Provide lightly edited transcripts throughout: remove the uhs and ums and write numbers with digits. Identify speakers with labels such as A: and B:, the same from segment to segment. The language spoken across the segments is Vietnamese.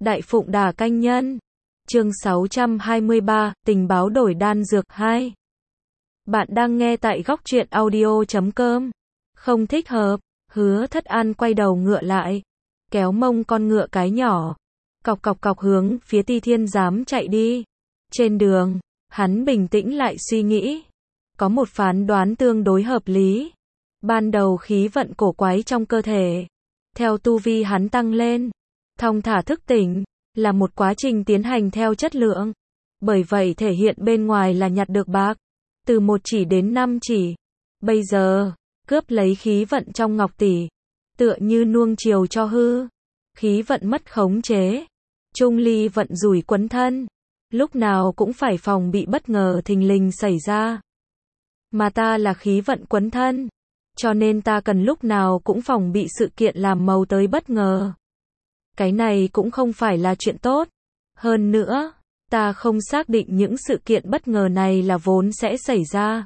A: Đại Phụng Đà Canh Nhân. Chương 623, tình báo đổi đan dược 2. Bạn đang nghe tại góc truyện audio.com. Không thích hợp. Hứa Thất An quay đầu ngựa lại, kéo mông con ngựa cái nhỏ, cọc cọc cọc hướng phía Ti Thiên Giám chạy đi. Trên đường, hắn bình tĩnh lại suy nghĩ. Có một phán đoán tương đối hợp lý. Ban đầu khí vận cổ quái trong cơ thể, theo tu vi hắn tăng lên, thong thả thức tỉnh, là một quá trình tiến hành theo chất lượng. Bởi vậy thể hiện bên ngoài là nhặt được bạc, từ 1 chỉ đến 5 chỉ. Bây giờ, cướp lấy khí vận trong ngọc tỷ, tựa như nuông chiều cho hư. Khí vận mất khống chế, trung ly vận rủi quấn thân, lúc nào cũng phải phòng bị bất ngờ thình lình xảy ra. Mà ta là khí vận quấn thân, cho nên ta cần lúc nào cũng phòng bị sự kiện làm màu tới bất ngờ. Cái này cũng không phải là chuyện tốt. Hơn nữa, ta không xác định những sự kiện bất ngờ này là vốn sẽ xảy ra,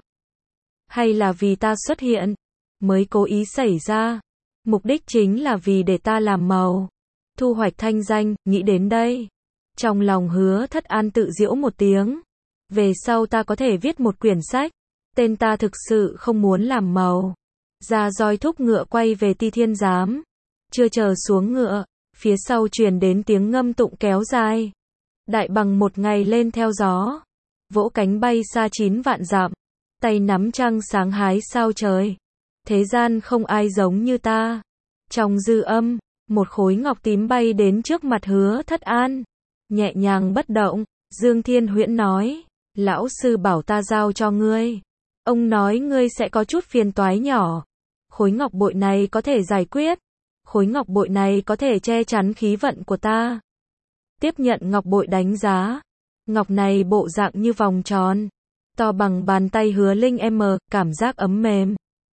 A: hay là vì ta xuất hiện, mới cố ý xảy ra. Mục đích chính là vì để ta làm màu, thu hoạch thanh danh. Nghĩ đến đây, trong lòng Hứa Thất An tự giễu một tiếng. Về sau ta có thể viết một quyển sách, tên ta thực sự không muốn làm màu. Ra roi thúc ngựa quay về Ti Thiên Giám. Chưa chờ xuống ngựa, phía sau truyền đến tiếng ngâm tụng kéo dài. Đại bằng một ngày lên theo gió, vỗ cánh bay xa 9 vạn dặm, tay nắm trăng sáng hái sao trời. Thế gian không ai giống như ta. Trong dư âm, một khối ngọc tím bay đến trước mặt Hứa Thất An, nhẹ nhàng bất động. Dương Thiên Huyễn nói, lão sư bảo ta giao cho ngươi. Ông nói ngươi sẽ có chút phiền toái nhỏ. Khối ngọc bội này có thể giải quyết. Khối ngọc bội này có thể che chắn khí vận của ta. Tiếp nhận ngọc bội đánh giá. Ngọc này bộ dạng như vòng tròn, to bằng bàn tay Hứa Linh cảm giác ấm mềm.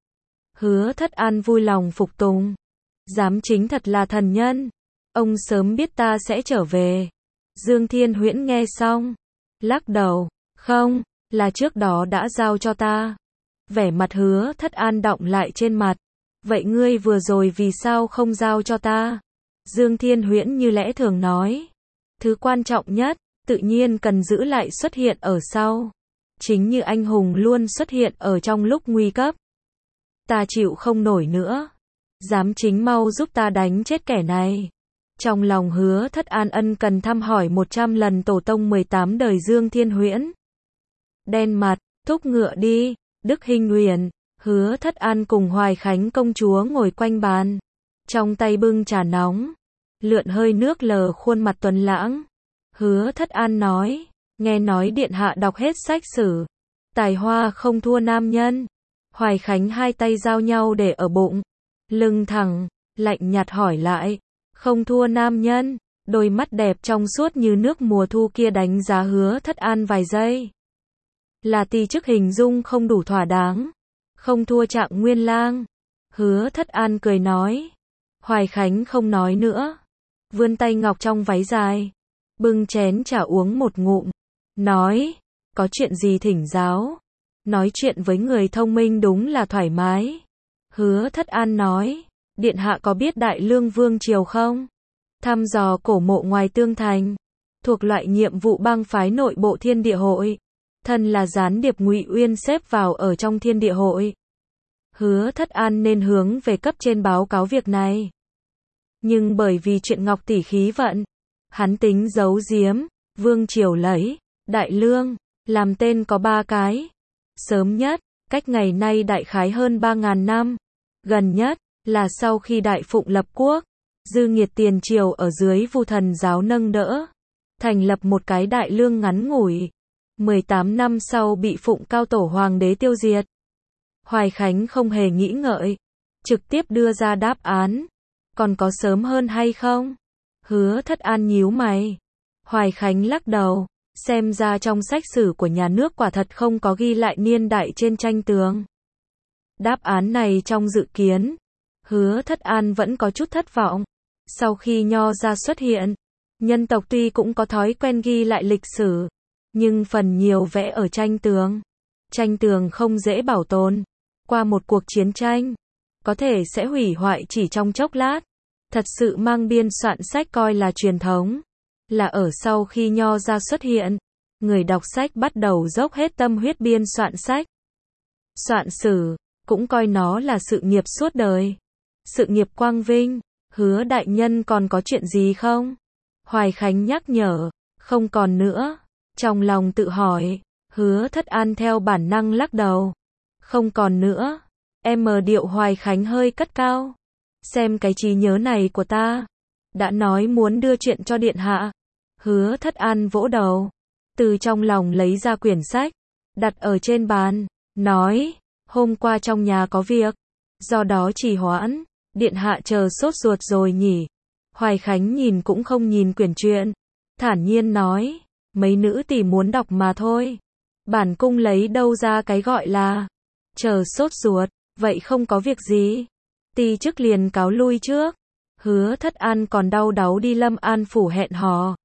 A: Hứa Thất An vui lòng phục tùng. Giám chính thật là thần nhân. Ông sớm biết ta sẽ trở về. Dương Thiên Huyễn nghe xong, lắc đầu, không, là trước đó đã giao cho ta. Vẻ mặt Hứa Thất An đọng lại trên mặt. Vậy ngươi vừa rồi vì sao không giao cho ta? Dương Thiên Huyễn như lẽ thường nói. Thứ quan trọng nhất, tự nhiên cần giữ lại xuất hiện ở sau. Chính như anh hùng luôn xuất hiện ở trong lúc nguy cấp. Ta chịu không nổi nữa. Giám chính mau giúp ta đánh chết kẻ này. Trong lòng Hứa Thất An ân cần thăm hỏi 100 lần tổ tông 18 đời Dương Thiên Huyễn. Đen mặt, thúc ngựa đi. Đức Hinh Huyền, Hứa Thất An cùng Hoài Khánh công chúa ngồi quanh bàn, trong tay bưng trà nóng, lượn hơi nước lờ khuôn mặt tuấn lãng. Hứa Thất An nói, nghe nói điện hạ đọc hết sách sử, tài hoa không thua nam nhân. Hoài Khánh hai tay giao nhau để ở bụng, lưng thẳng, lạnh nhạt hỏi lại, không thua nam nhân. Đôi mắt đẹp trong suốt như nước mùa thu kia đánh giá Hứa Thất An vài giây. Là ti chức hình dung không đủ thỏa đáng. Không thua Trạng Nguyên Lang. Hứa Thất An cười nói. Hoài Khánh không nói nữa, vươn tay ngọc trong váy dài, bưng chén trà uống một ngụm, nói, có chuyện gì thỉnh giáo. Nói chuyện với người thông minh đúng là thoải mái. Hứa Thất An nói, điện hạ có biết Đại Lương Vương Triều không? Thăm dò cổ mộ ngoài tương thành, thuộc loại nhiệm vụ bang phái nội bộ Thiên Địa Hội. Thân là gián điệp Ngụy Uyên xếp vào ở trong Thiên Địa Hội. Hứa Thất An nên hướng về cấp trên báo cáo việc này. Nhưng bởi vì chuyện ngọc tỷ khí vận, hắn tính giấu giếm. Vương Triều lấy Đại Lương làm tên có 3 cái. Sớm nhất, cách ngày nay đại khái hơn 3.000 năm. Gần nhất, là sau khi Đại Phụng lập quốc, Dư Nghiệt tiền triều ở dưới Vu Thần giáo nâng đỡ, thành lập một cái Đại Lương ngắn ngủi. 18 năm sau bị Phụng Cao Tổ Hoàng đế tiêu diệt. Hoài Khánh không hề nghĩ ngợi, trực tiếp đưa ra đáp án. Còn có sớm hơn hay không? Hứa Thất An nhíu mày. Hoài Khánh lắc đầu, xem ra trong sách sử của nhà nước quả thật không có ghi lại niên đại trên tranh tường. Đáp án này trong dự kiến. Hứa Thất An vẫn có chút thất vọng. Sau khi Nho gia xuất hiện, nhân tộc tuy cũng có thói quen ghi lại lịch sử, nhưng phần nhiều vẽ ở tranh tường. Tranh tường không dễ bảo tồn. Qua một cuộc chiến tranh, có thể sẽ hủy hoại chỉ trong chốc lát. Thật sự mang biên soạn sách coi là truyền thống. là ở sau khi Nho ra xuất hiện, người đọc sách bắt đầu dốc hết tâm huyết biên soạn sách. Soạn sử, cũng coi nó là sự nghiệp suốt đời. Sự nghiệp quang vinh. Hứa đại nhân còn có chuyện gì không? Hoài Khánh nhắc nhở, không còn nữa. Trong lòng tự hỏi, Hứa Thất An theo bản năng lắc đầu. Không còn nữa. Điệu Hoài Khánh hơi cất cao. Xem cái trí nhớ này của ta. Đã nói muốn đưa chuyện cho điện hạ. Hứa Thất An vỗ đầu. Từ trong lòng lấy ra quyển sách. Đặt ở trên bàn. Nói, hôm qua trong nhà có việc. Do đó trì hoãn. Điện hạ chờ sốt ruột rồi nhỉ. Hoài Khánh nhìn cũng không nhìn quyển truyện. Thản nhiên nói. Mấy nữ tỷ muốn đọc mà thôi. Bản cung lấy đâu ra cái gọi là chờ sốt ruột. Vậy không có việc gì. Ti chức liền cáo lui trước. Hứa Thất An còn đau đáu đi Lâm An phủ hẹn hò.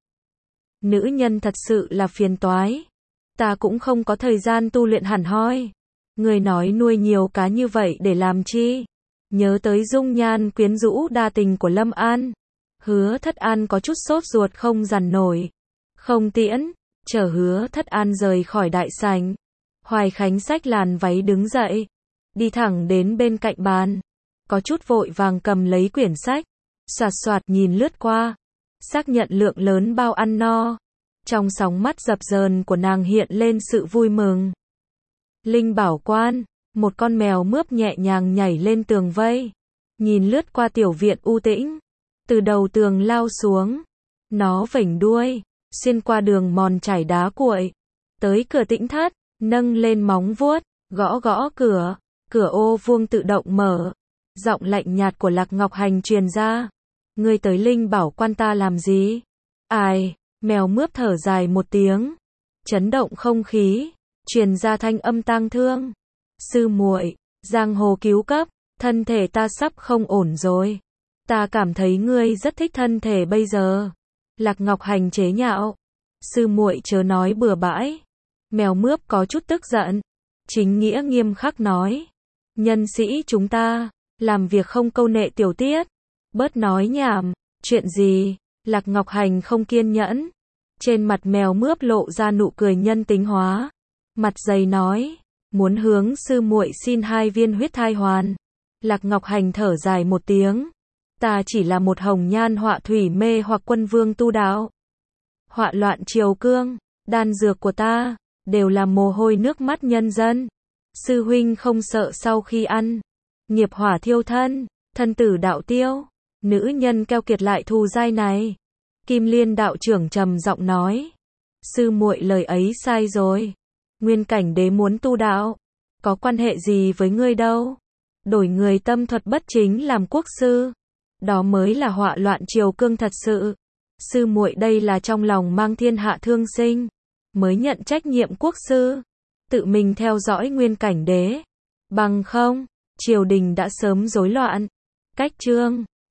A: Nữ nhân thật sự là phiền toái. Ta cũng không có thời gian tu luyện hẳn hoi. Người nói nuôi nhiều cá như vậy để làm chi? Nhớ tới dung nhan quyến rũ đa tình của Lâm An. Hứa Thất An có chút sốt ruột không dằn nổi. Không tiễn, chở Hứa Thất An rời khỏi đại sảnh. Hoài Khánh xách làn váy đứng dậy. Đi thẳng đến bên cạnh bàn. Có chút vội vàng cầm lấy quyển sách. Soạt soạt nhìn lướt qua. Xác nhận lượng lớn bao ăn no. Trong sóng mắt dập dờn của nàng hiện lên sự vui mừng. Linh Bảo Quan, một con mèo mướp nhẹ nhàng nhảy lên tường vây. Nhìn lướt qua tiểu viện u tĩnh. Từ đầu tường lao xuống. Nó vểnh đuôi, xuyên qua đường mòn trải đá cuội. Tới cửa tĩnh thất, nâng lên móng vuốt, gõ gõ cửa. Cửa ô vuông tự động mở. Giọng lạnh nhạt của Lạc Ngọc Hành truyền ra. Ngươi tới Linh Bảo Quan ta làm gì? Ai? Mèo mướp thở dài một tiếng. Chấn động không khí. Truyền ra thanh âm tang thương. Sư muội, giang hồ cứu cấp. Thân thể ta sắp không ổn rồi. Ta cảm thấy ngươi rất thích thân thể bây giờ. Lạc Ngọc Hành chế nhạo. Sư muội chớ nói bừa bãi. Mèo mướp có chút tức giận. Chính nghĩa nghiêm khắc nói. Nhân sĩ chúng ta, làm việc không câu nệ tiểu tiết. Bớt nói nhảm. Chuyện gì? Lạc Ngọc Hành không kiên nhẫn. Trên mặt mèo mướp lộ ra nụ cười nhân tính hóa. Mặt dày nói. Muốn hướng sư muội xin 2 viên huyết thai hoàn. Lạc Ngọc Hành thở dài một tiếng. Ta chỉ là một hồng nhan họa thủy mê hoặc quân vương tu đạo. Họa loạn triều cương. Đan dược của ta đều là mồ hôi nước mắt nhân dân. Sư huynh không sợ sau khi ăn nghiệp hỏa thiêu thân, thân tử đạo tiêu. Nữ nhân keo kiệt lại thù dai này. Kim Liên đạo trưởng trầm giọng nói. Sư muội lời ấy sai rồi. Nguyên Cảnh Đế muốn tu đạo, có quan hệ gì với ngươi đâu. Đổi người tâm thuật bất chính làm quốc sư, đó mới là họa loạn triều cương thật sự. Sư muội đây là trong lòng mang thiên hạ thương sinh, mới nhận trách nhiệm quốc sư, tự mình theo dõi Nguyên Cảnh Đế. Bằng không, triều đình đã sớm rối loạn. Cách chương